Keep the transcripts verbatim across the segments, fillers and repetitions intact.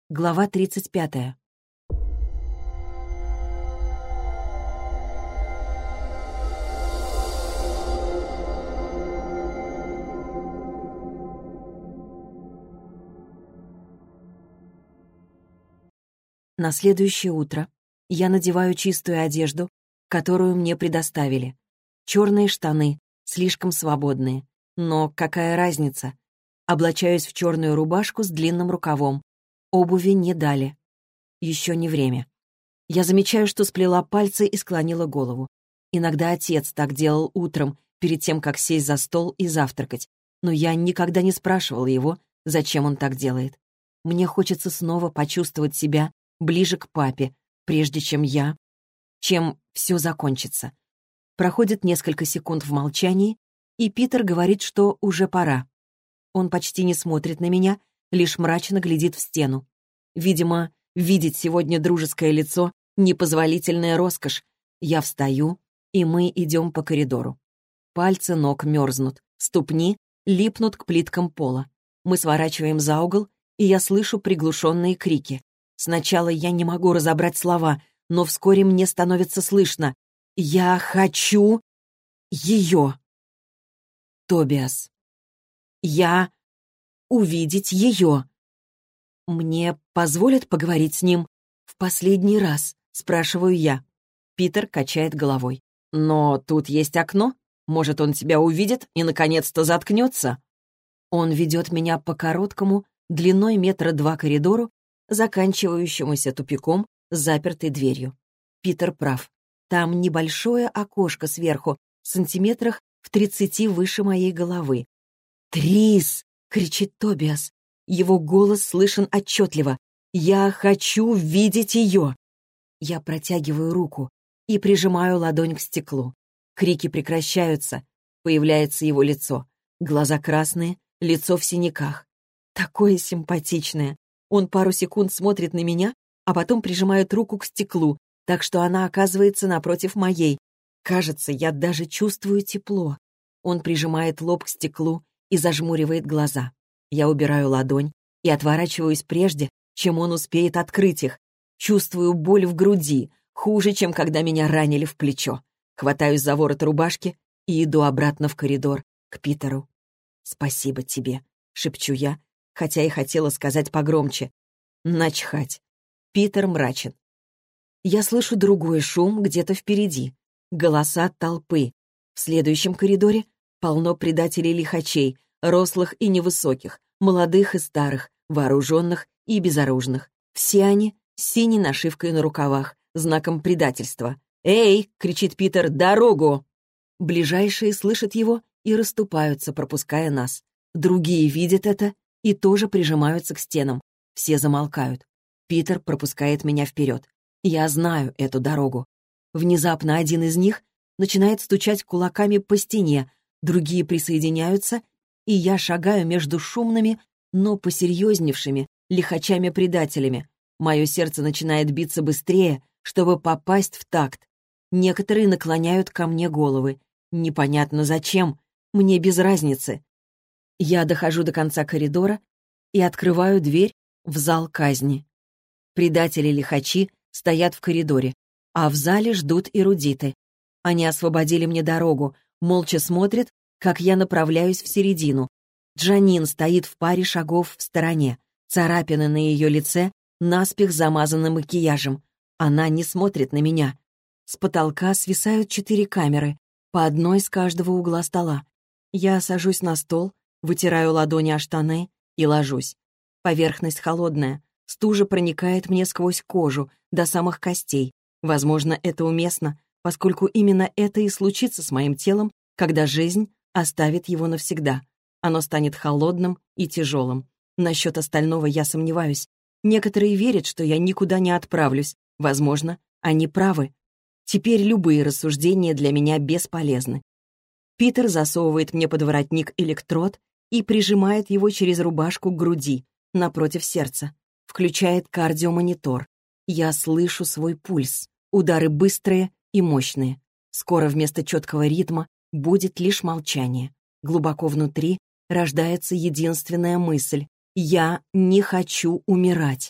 Глава тридцать пятая. На следующее утро я надеваю чистую одежду, которую мне предоставили. Черные штаны, слишком свободные. Но какая разница? Облачаюсь в черную рубашку с длинным рукавом. Обуви не дали. Еще не время. Я замечаю, что сплела пальцы и склонила голову. Иногда отец так делал утром, перед тем, как сесть за стол и завтракать. Но я никогда не спрашивала его, зачем он так делает. Мне хочется снова почувствовать себя ближе к папе, прежде чем я... чем все закончится. Проходит несколько секунд в молчании, и Питер говорит, что уже пора. Он почти не смотрит на меня, лишь мрачно глядит в стену. Видимо, видеть сегодня дружеское лицо — непозволительная роскошь. Я встаю, и мы идем по коридору. Пальцы ног мерзнут, ступни липнут к плиткам пола. Мы сворачиваем за угол, и я слышу приглушенные крики. Сначала я не могу разобрать слова, но вскоре мне становится слышно. «Я хочу ее!» Тобиас. «Я увидеть ее!» «Мне позволят поговорить с ним в последний раз?» — спрашиваю я. Питер качает головой. «Но тут есть окно. Может, он тебя увидит и, наконец-то, заткнется?» Он ведет меня по короткому, длиной метра два коридору, заканчивающемуся тупиком с запертой дверью. Питер прав. Там небольшое окошко сверху, сантиметрах в тридцати выше моей головы. «Трис!» — кричит Тобиас. Его голос слышен отчетливо. «Я хочу видеть ее!» Я протягиваю руку и прижимаю ладонь к стеклу. Крики прекращаются. Появляется его лицо. Глаза красные, лицо в синяках. Такое симпатичное. Он пару секунд смотрит на меня, а потом прижимает руку к стеклу, так что она оказывается напротив моей. Кажется, я даже чувствую тепло. Он прижимает лоб к стеклу и зажмуривает глаза. Я убираю ладонь и отворачиваюсь прежде, чем он успеет открыть их. Чувствую боль в груди, хуже, чем когда меня ранили в плечо. Хватаюсь за ворот рубашки и иду обратно в коридор, к Питеру. «Спасибо тебе», — шепчу я, хотя и хотела сказать погромче. Начхать. Питер мрачен. Я слышу другой шум где-то впереди. Голоса толпы. В следующем коридоре полно предателей-лихачей, рослых и невысоких, молодых и старых, вооруженных и безоружных. Все они с синей нашивкой на рукавах, знаком предательства. «Эй!» — кричит Питер. «Дорогу!» Ближайшие слышат его и расступаются, пропуская нас. Другие видят это и тоже прижимаются к стенам. Все замолкают. Питер пропускает меня вперед. Я знаю эту дорогу. Внезапно один из них начинает стучать кулаками по стене, другие присоединяются, и я шагаю между шумными, но посерьезневшими лихачами-предателями. Мое сердце начинает биться быстрее, чтобы попасть в такт. Некоторые наклоняют ко мне головы. Непонятно зачем, мне без разницы. Я дохожу до конца коридора и открываю дверь в зал казни. Предатели-лихачи стоят в коридоре, а в зале ждут эрудиты. Они освободили мне дорогу, молча смотрят, как я направляюсь в середину. Джанин стоит в паре шагов в стороне, царапины на ее лице наспех замазаны макияжем. Она не смотрит на меня. С потолка свисают четыре камеры, по одной с каждого угла стола. Я сажусь на стол, вытираю ладони о штаны и ложусь. Поверхность холодная, стужа проникает мне сквозь кожу до самых костей. Возможно, это уместно, поскольку именно это и случится с моим телом, когда жизнь оставит его навсегда. Оно станет холодным и тяжелым. Насчет остального я сомневаюсь. Некоторые верят, что я никуда не отправлюсь. Возможно, они правы. Теперь любые рассуждения для меня бесполезны. Питер засовывает мне под воротник электрод и прижимает его через рубашку к груди, напротив сердца. Включает кардиомонитор. Я слышу свой пульс. Удары быстрые и мощные. Скоро вместо четкого ритма будет лишь молчание. Глубоко внутри рождается единственная мысль. Я не хочу умирать.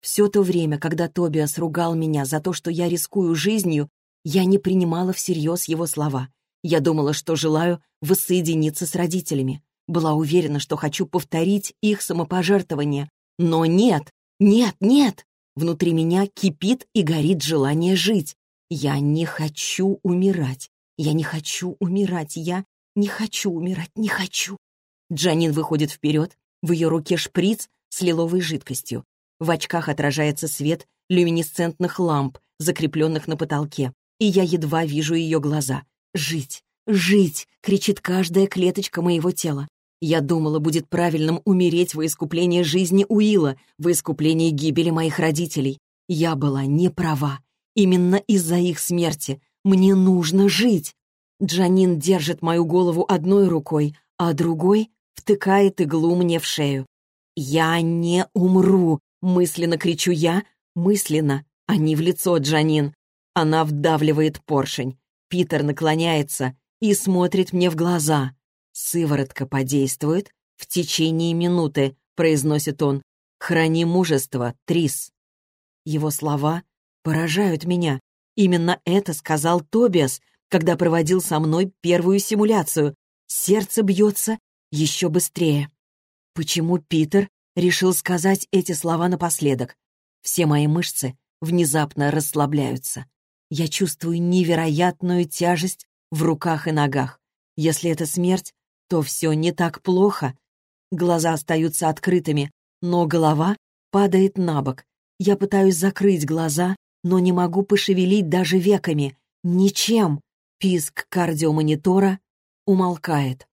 Все то время, когда Тобиас ругал меня за то, что я рискую жизнью, я не принимала всерьез его слова. Я думала, что желаю воссоединиться с родителями. Была уверена, что хочу повторить их самопожертвование. Но нет, нет, нет! Внутри меня кипит и горит желание жить. Я не хочу умирать. Я не хочу умирать. Я не хочу умирать. Не хочу. Джанин выходит вперед. В ее руке шприц с лиловой жидкостью. В очках отражается свет люминесцентных ламп, закрепленных на потолке. И я едва вижу ее глаза. «Жить! Жить!» — кричит каждая клеточка моего тела. Я думала, будет правильным умереть во искупление жизни Уилла, во искупление гибели моих родителей. Я была не права. Именно из-за их смерти мне нужно жить. Джанин держит мою голову одной рукой, а другой втыкает иглу мне в шею. «Я не умру!» — мысленно кричу я, мысленно, а не в лицо Джанин. Она вдавливает поршень. Питер наклоняется и смотрит мне в глаза. «Сыворотка подействует в течение минуты», — произносит он. «Храни мужество, Трис». Его слова поражают меня. Именно это сказал Тобиас, когда проводил со мной первую симуляцию. Сердце бьется еще быстрее. Почему Питер решил сказать эти слова напоследок? Все мои мышцы внезапно расслабляются. Я чувствую невероятную тяжесть в руках и ногах. Если это смерть, то все не так плохо. Глаза остаются открытыми, но голова падает на бок. Я пытаюсь закрыть глаза, но не могу пошевелить даже веками. Ничем. Писк кардиомонитора умолкает.